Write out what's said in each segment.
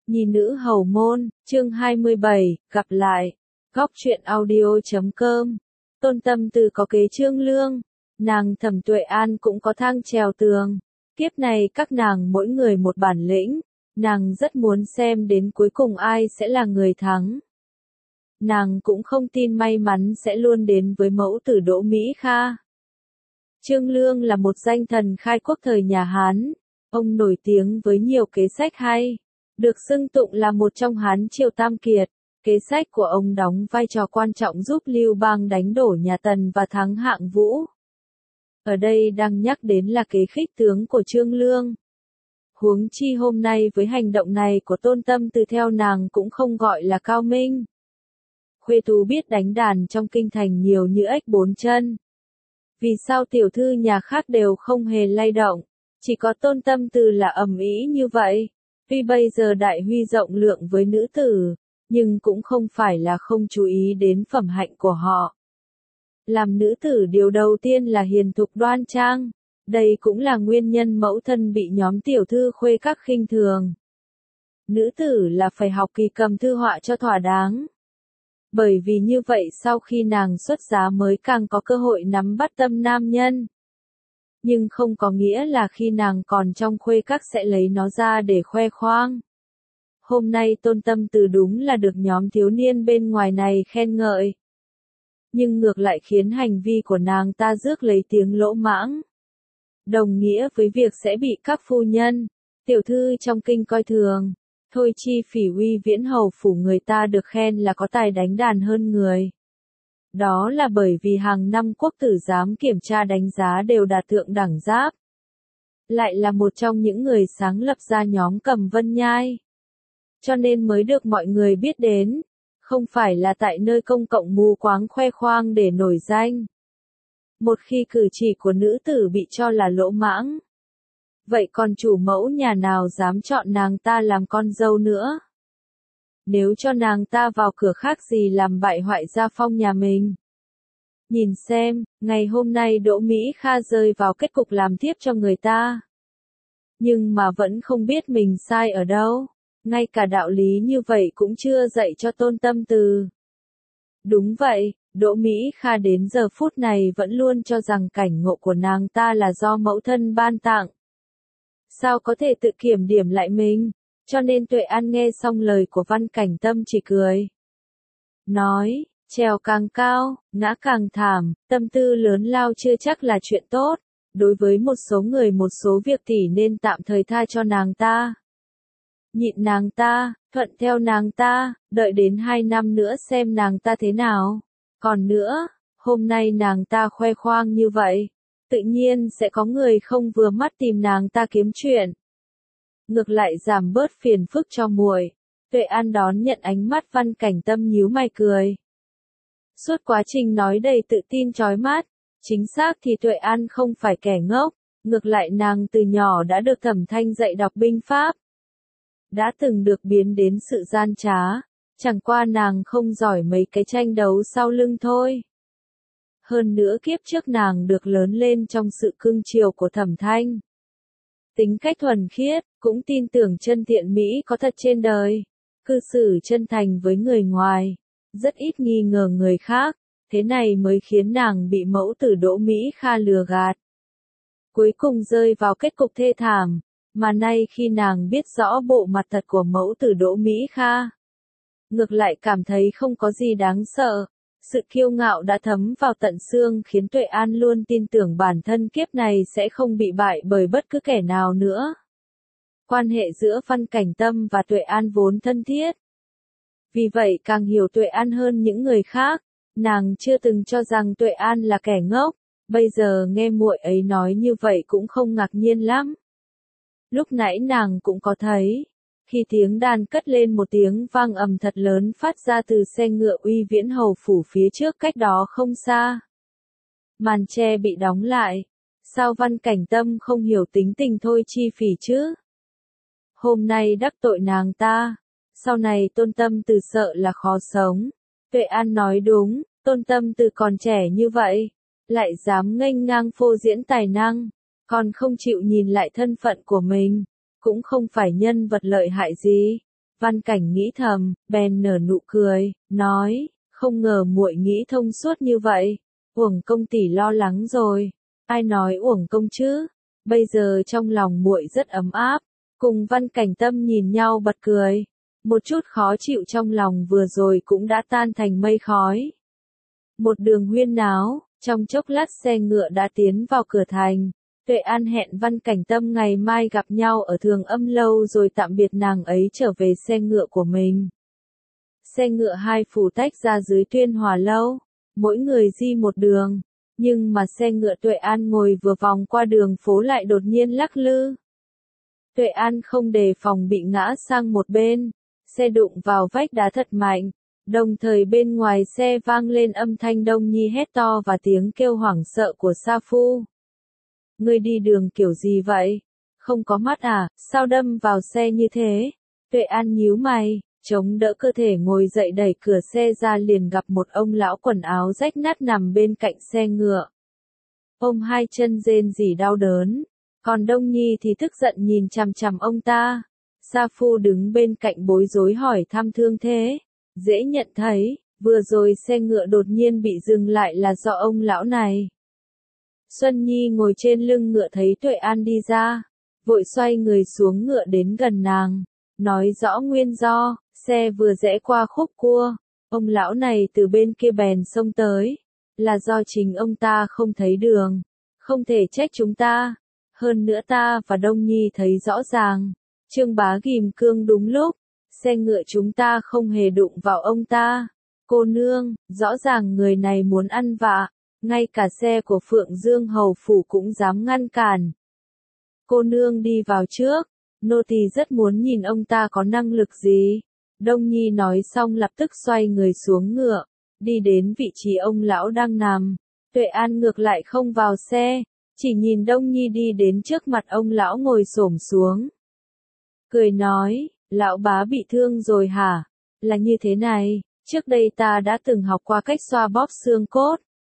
Nhi nữ hầu môn, chương 27, gặp lại. Góc truyện audio.com. Tôn Tâm Từ có kế Trương Lương, nàng Thẩm Tuệ An cũng có thang trèo tường. Kiếp này các nàng mỗi người một bản lĩnh, nàng rất muốn xem đến cuối cùng ai sẽ là người thắng. Nàng cũng không tin may mắn sẽ luôn đến với mẫu tử Đỗ Mỹ Kha. Trương Lương là một danh thần khai quốc thời nhà Hán, ông nổi tiếng với nhiều kế sách hay, được xưng tụng là một trong Hán Triều Tam Kiệt. Kế sách của ông đóng vai trò quan trọng giúp Lưu Bang đánh đổ nhà Tần và thắng Hạng Vũ. Ở đây đang nhắc đến là kế khích tướng của Trương Lương. Huống chi hôm nay với hành động này của Tôn Tâm Từ theo nàng cũng không gọi là cao minh. Khuê tú biết đánh đàn trong kinh thành nhiều như ếch bốn chân. Vì sao tiểu thư nhà khác đều không hề lay động, chỉ có Tôn Tâm Từ là ầm ĩ như vậy? Tuy bây giờ đại huy rộng lượng với nữ tử, nhưng cũng không phải là không chú ý đến phẩm hạnh của họ. Làm nữ tử điều đầu tiên là hiền thục đoan trang, đây cũng là nguyên nhân mẫu thân bị nhóm tiểu thư khuê các khinh thường. Nữ tử là phải học kỳ cầm thư họa cho thỏa đáng. Bởi vì như vậy sau khi nàng xuất giá mới càng có cơ hội nắm bắt tâm nam nhân. Nhưng không có nghĩa là khi nàng còn trong khuê các sẽ lấy nó ra để khoe khoang. Hôm nay Tôn Tâm Từ đúng là được nhóm thiếu niên bên ngoài này khen ngợi. Nhưng ngược lại khiến hành vi của nàng ta rước lấy tiếng lỗ mãng. Đồng nghĩa với việc sẽ bị các phu nhân, tiểu thư trong kinh coi thường. Thôi chi Phỉ Uy Viễn hầu phủ người ta được khen là có tài đánh đàn hơn người. Đó là bởi vì hàng năm quốc tử giám kiểm tra đánh giá đều đạt thượng đẳng giáp. Lại là một trong những người sáng lập ra nhóm Cầm Vân Nhai. Cho nên mới được mọi người biết đến, không phải là tại nơi công cộng mù quáng khoe khoang để nổi danh. Một khi cử chỉ của nữ tử bị cho là lỗ mãng, vậy còn chủ mẫu nhà nào dám chọn nàng ta làm con dâu nữa? Nếu cho nàng ta vào cửa khác gì làm bại hoại gia phong nhà mình. Nhìn xem, ngày hôm nay Đỗ Mỹ Kha rơi vào kết cục làm thiếp cho người ta. Nhưng mà vẫn không biết mình sai ở đâu. Ngay cả đạo lý như vậy cũng chưa dạy cho Tôn Tâm Từ. Đúng vậy, Đỗ Mỹ Kha đến giờ phút này vẫn luôn cho rằng cảnh ngộ của nàng ta là do mẫu thân ban tặng. Sao có thể tự kiểm điểm lại mình? Cho nên Tuệ An nghe xong lời của Văn Cảnh Tâm chỉ cười. Nói, trèo càng cao, ngã càng thảm, tâm tư lớn lao chưa chắc là chuyện tốt. Đối với một số người một số việc thì nên tạm thời tha cho nàng ta. Nhịn nàng ta, thuận theo nàng ta, đợi đến 2 năm nữa xem nàng ta thế nào. Còn nữa, hôm nay nàng ta khoe khoang như vậy, tự nhiên sẽ có người không vừa mắt tìm nàng ta kiếm chuyện. Ngược lại giảm bớt phiền phức cho muội. Tuệ An đón nhận ánh mắt Văn Cảnh Tâm nhíu mày cười. Suốt quá trình nói đầy tự tin chói mắt, chính xác thì Tuệ An không phải kẻ ngốc, ngược lại nàng từ nhỏ đã được Thẩm Thanh dạy đọc binh pháp. Đã từng được biến đến sự gian trá, chẳng qua nàng không giỏi mấy cái tranh đấu sau lưng thôi. Hơn nữa kiếp trước nàng được lớn lên trong sự cưng chiều của Thẩm Thanh. Tính cách thuần khiết, cũng tin tưởng chân thiện mỹ có thật trên đời. Cư xử chân thành với người ngoài, rất ít nghi ngờ người khác, thế này mới khiến nàng bị mẫu tử Đỗ Mỹ Kha lừa gạt. Cuối cùng rơi vào kết cục thê thảm, mà nay khi nàng biết rõ bộ mặt thật của mẫu tử Đỗ Mỹ Kha, ngược lại cảm thấy không có gì đáng sợ. Sự kiêu ngạo đã thấm vào tận xương khiến Tuệ An luôn tin tưởng bản thân kiếp này sẽ không bị bại bởi bất cứ kẻ nào nữa. Quan hệ giữa Văn Cảnh Tâm và Tuệ An vốn thân thiết. Vì vậy càng hiểu Tuệ An hơn những người khác, nàng chưa từng cho rằng Tuệ An là kẻ ngốc, bây giờ nghe muội ấy nói như vậy cũng không ngạc nhiên lắm. Lúc nãy nàng cũng có thấy, khi tiếng đàn cất lên một tiếng vang ầm thật lớn phát ra từ xe ngựa Uy Viễn hầu phủ phía trước cách đó không xa. Màn tre bị đóng lại, sao Văn Cảnh Tâm không hiểu tính tình Thôi Chi Phỉ chứ? Hôm nay đắc tội nàng ta, sau này Tôn Tâm Từ sợ là khó sống. Tuệ An nói đúng, Tôn Tâm Từ còn trẻ như vậy, lại dám nghênh ngang phô diễn tài năng, còn không chịu nhìn lại thân phận của mình. Cũng không phải nhân vật lợi hại gì. Văn Cảnh nghĩ thầm, bèn nở nụ cười, nói, không ngờ muội nghĩ thông suốt như vậy. Uổng Công tỷ lo lắng rồi. Ai nói uổng công chứ? Bây giờ trong lòng muội rất ấm áp. Cùng Văn Cảnh Tâm nhìn nhau bật cười. Một chút khó chịu trong lòng vừa rồi cũng đã tan thành mây khói. Một đường huyên náo, trong chốc lát xe ngựa đã tiến vào cửa thành. Tuệ An hẹn Văn Cảnh Tâm ngày mai gặp nhau ở Thường Âm lâu rồi tạm biệt nàng ấy trở về xe ngựa của mình. Xe ngựa hai phủ tách ra dưới Tuyên Hòa lâu, mỗi người đi một đường, nhưng mà xe ngựa Tuệ An ngồi vừa vòng qua đường phố lại đột nhiên lắc lư. Tuệ An không đề phòng bị ngã sang một bên, xe đụng vào vách đá thật mạnh, đồng thời bên ngoài xe vang lên âm thanh Đông Nhi hét to và tiếng kêu hoảng sợ của Sa Phu. Ngươi đi đường kiểu gì vậy? Không có mắt à, sao đâm vào xe như thế? Tuệ An nhíu mày, chống đỡ cơ thể ngồi dậy đẩy cửa xe ra liền gặp một ông lão quần áo rách nát nằm bên cạnh xe ngựa. Ông hai chân rên rỉ đau đớn, còn Đông Nhi thì tức giận nhìn chằm chằm ông ta. Sa Phu đứng bên cạnh bối rối hỏi thăm thương thế. Dễ nhận thấy, vừa rồi xe ngựa đột nhiên bị dừng lại là do ông lão này. Xuân Nhi ngồi trên lưng ngựa thấy Tuệ An đi ra, vội xoay người xuống ngựa đến gần nàng, nói rõ nguyên do, xe vừa rẽ qua khúc cua, ông lão này từ bên kia bèn xông tới, là do chính ông ta không thấy đường, không thể trách chúng ta, hơn nữa ta và Đông Nhi thấy rõ ràng, Trương Bá ghim cương đúng lúc, xe ngựa chúng ta không hề đụng vào ông ta, cô nương, rõ ràng người này muốn ăn vạ. Ngay cả xe của Phượng Dương Hầu Phủ cũng dám ngăn cản. Cô nương đi vào trước, nô tỳ rất muốn nhìn ông ta có năng lực gì. Đông Nhi nói xong lập tức xoay người xuống ngựa, đi đến vị trí ông lão đang nằm. Tuệ An ngược lại không vào xe, chỉ nhìn Đông Nhi đi đến trước mặt ông lão ngồi xổm xuống. Cười nói, lão bá bị thương rồi hả? Là như thế này, trước đây ta đã từng học qua cách xoa bóp xương cốt.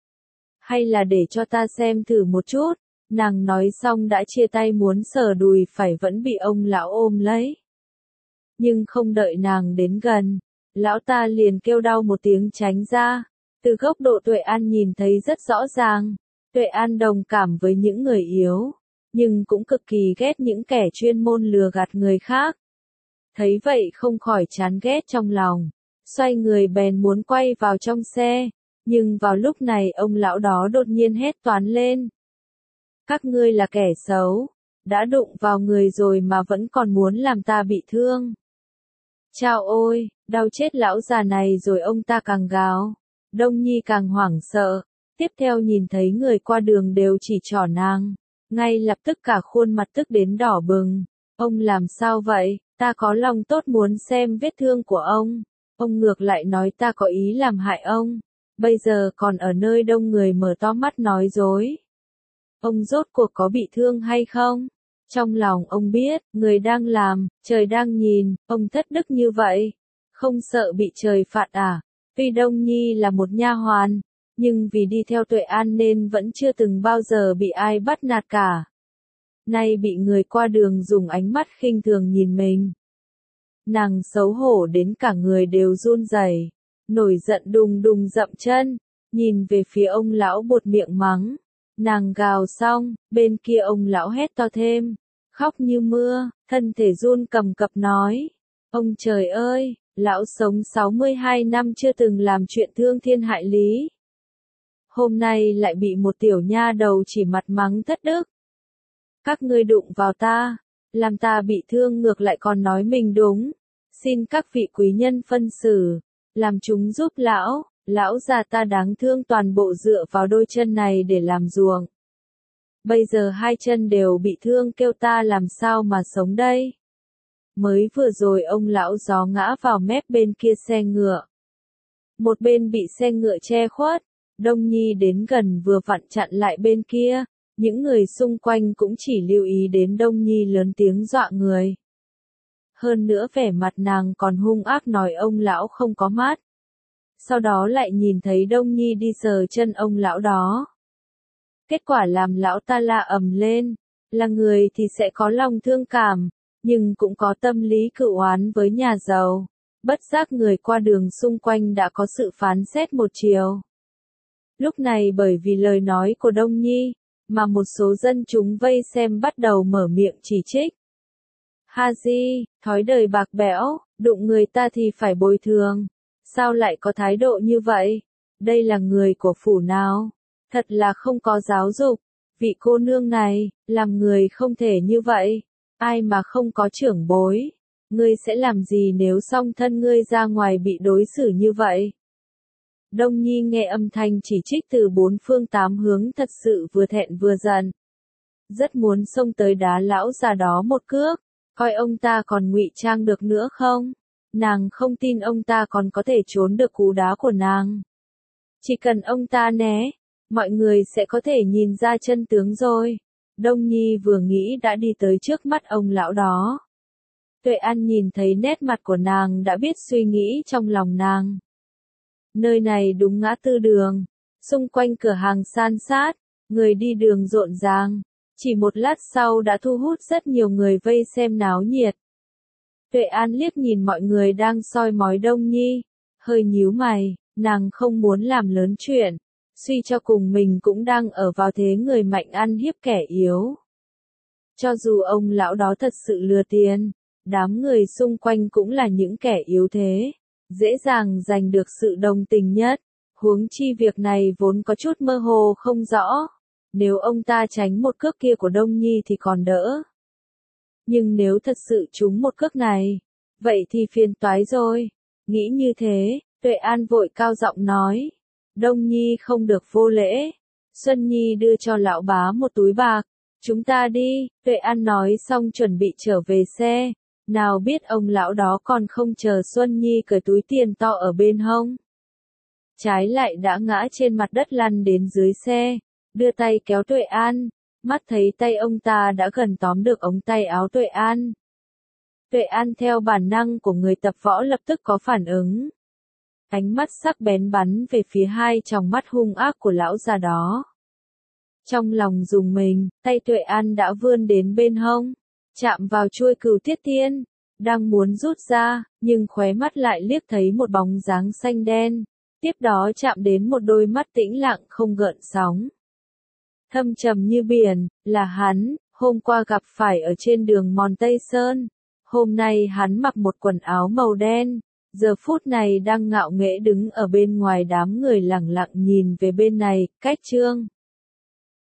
Hay là để cho ta xem thử một chút, nàng nói xong đã chia tay muốn sờ đùi phải vẫn bị ông lão ôm lấy. Nhưng không đợi nàng đến gần, lão ta liền kêu đau một tiếng tránh ra, từ góc độ Tuệ An nhìn thấy rất rõ ràng, Tuệ An đồng cảm với những người yếu, nhưng cũng cực kỳ ghét những kẻ chuyên môn lừa gạt người khác. Thấy vậy không khỏi chán ghét trong lòng, xoay người bèn muốn quay vào trong xe. Nhưng vào lúc này ông lão đó đột nhiên hét toán lên. Các ngươi là kẻ xấu, đã đụng vào người rồi mà vẫn còn muốn làm ta bị thương. Chao ôi, đau chết lão già này rồi ông ta càng gào. Đông Nhi càng hoảng sợ, tiếp theo nhìn thấy người qua đường đều chỉ trỏ nàng. Ngay lập tức cả khuôn mặt tức đến đỏ bừng. Ông làm sao vậy, ta có lòng tốt muốn xem vết thương của ông. Ông ngược lại nói ta có ý làm hại ông. Bây giờ còn ở nơi đông người mở to mắt nói dối. Ông rốt cuộc có bị thương hay không? Trong lòng ông biết, người đang làm, trời đang nhìn, ông thất đức như vậy. Không sợ bị trời phạt à? Tuy Đông Nhi là một nha hoàn, nhưng vì đi theo Tuệ An nên vẫn chưa từng bao giờ bị ai bắt nạt cả. Nay bị người qua đường dùng ánh mắt khinh thường nhìn mình. Nàng xấu hổ đến cả người đều run rẩy. Nổi giận đùng đùng dậm chân, nhìn về phía ông lão buột miệng mắng. Nàng gào xong, bên kia ông lão hét to thêm, khóc như mưa, thân thể run cầm cập nói. Ông trời ơi, lão sống 62 năm chưa từng làm chuyện thương thiên hại lý. Hôm nay lại bị một tiểu nha đầu chỉ mặt mắng thất đức. Các ngươi đụng vào ta, làm ta bị thương ngược lại còn nói mình đúng. Xin các vị quý nhân phân xử. Làm chúng giúp lão già ta đáng thương toàn bộ dựa vào đôi chân này để làm ruộng. Bây giờ hai chân đều bị thương kêu ta làm sao mà sống đây. Mới vừa rồi ông lão gió ngã vào mép bên kia xe ngựa. Một bên bị xe ngựa che khuất, Đông Nhi đến gần vừa vặn chặn lại bên kia, những người xung quanh cũng chỉ lưu ý đến Đông Nhi lớn tiếng dọa người. Hơn nữa vẻ mặt nàng còn hung ác nói ông lão không có mắt. Sau đó lại nhìn thấy Đông Nhi đi sờ chân ông lão đó. Kết quả làm lão ta la ầm lên, là người thì sẽ có lòng thương cảm, nhưng cũng có tâm lý cựu oán với nhà giàu. Bất giác người qua đường xung quanh đã có sự phán xét một chiều. Lúc này bởi vì lời nói của Đông Nhi, mà một số dân chúng vây xem bắt đầu mở miệng chỉ trích. Haji, thói đời bạc bẽo, đụng người ta thì phải bồi thường. Sao lại có thái độ như vậy? Đây là người của phủ nào? Thật là không có giáo dục. Vị cô nương này, làm người không thể như vậy. Ai mà không có trưởng bối? Ngươi sẽ làm gì nếu song thân ngươi ra ngoài bị đối xử như vậy? Đông Nhi nghe âm thanh chỉ trích từ bốn phương tám hướng thật sự vừa thẹn vừa giận. Rất muốn xông tới đá lão già đó một cước, coi ông ta còn ngụy trang được nữa không? Nàng không tin ông ta còn có thể trốn được cú đá của nàng. Chỉ cần ông ta né, mọi người sẽ có thể nhìn ra chân tướng rồi. Đông Nhi vừa nghĩ đã đi tới trước mắt ông lão đó. Tuệ An nhìn thấy nét mặt của nàng đã biết suy nghĩ trong lòng nàng. Nơi này đúng ngã tư đường, xung quanh cửa hàng san sát, người đi đường rộn ràng. Chỉ một lát sau đã thu hút rất nhiều người vây xem náo nhiệt. Tuệ An liếc nhìn mọi người đang soi mói Đông Nhi, hơi nhíu mày, nàng không muốn làm lớn chuyện, suy cho cùng mình cũng đang ở vào thế người mạnh ăn hiếp kẻ yếu. Cho dù ông lão đó thật sự lừa tiền, đám người xung quanh cũng là những kẻ yếu thế, dễ dàng giành được sự đồng tình nhất, huống chi việc này vốn có chút mơ hồ không rõ. Nếu ông ta tránh một cước kia của Đông Nhi thì còn đỡ. Nhưng nếu thật sự trúng một cước này, vậy thì phiền toái rồi. Nghĩ như thế, Tuệ An vội cao giọng nói. Đông Nhi không được vô lễ. Xuân Nhi đưa cho lão bá một túi bạc. Chúng ta đi, Tuệ An nói xong chuẩn bị trở về xe. Nào biết ông lão đó còn không chờ Xuân Nhi cởi túi tiền to ở bên hông. Trái lại đã ngã trên mặt đất lăn đến dưới xe. Đưa tay kéo Tuệ An, mắt thấy tay ông ta đã gần tóm được ống tay áo Tuệ An. Tuệ An theo bản năng của người tập võ lập tức có phản ứng. Ánh mắt sắc bén bắn về phía hai tròng mắt hung ác của lão già đó. Trong lòng rùng mình, tay Tuệ An đã vươn đến bên hông, chạm vào chuôi cừu tiết tiên, đang muốn rút ra, nhưng khóe mắt lại liếc thấy một bóng dáng xanh đen, tiếp đó chạm đến một đôi mắt tĩnh lặng không gợn sóng. Thâm trầm như biển, là hắn, hôm qua gặp phải ở trên đường Mòn Tây Sơn. Hôm nay hắn mặc một quần áo màu đen, giờ phút này đang ngạo nghễ đứng ở bên ngoài đám người lẳng lặng nhìn về bên này, cách Trương